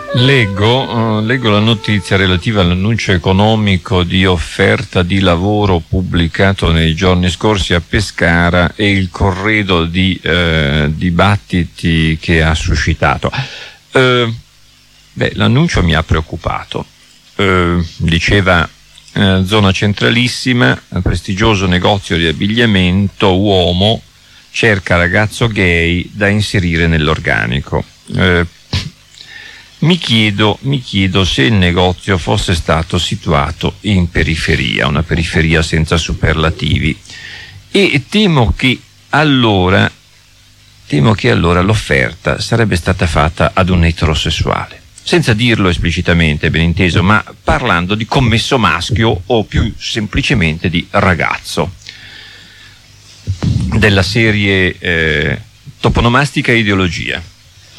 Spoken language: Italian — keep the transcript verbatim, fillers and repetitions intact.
Leggo, uh, leggo la notizia relativa all'annuncio economico di offerta di lavoro pubblicato nei giorni scorsi a Pescara e il corredo di uh, dibattiti che ha suscitato. Uh, beh, l'annuncio mi ha preoccupato. Uh, diceva uh, zona centralissima, prestigioso negozio di abbigliamento, uomo, cerca ragazzo gay da inserire nell'organico. Uh, Mi chiedo, mi chiedo se il negozio fosse stato situato in periferia, una periferia senza superlativi, e temo che allora, temo che allora l'offerta sarebbe stata fatta ad un eterosessuale, senza dirlo esplicitamente, ben inteso, ma parlando di commesso maschio o più semplicemente di ragazzo, della serie eh, toponomastica ideologia.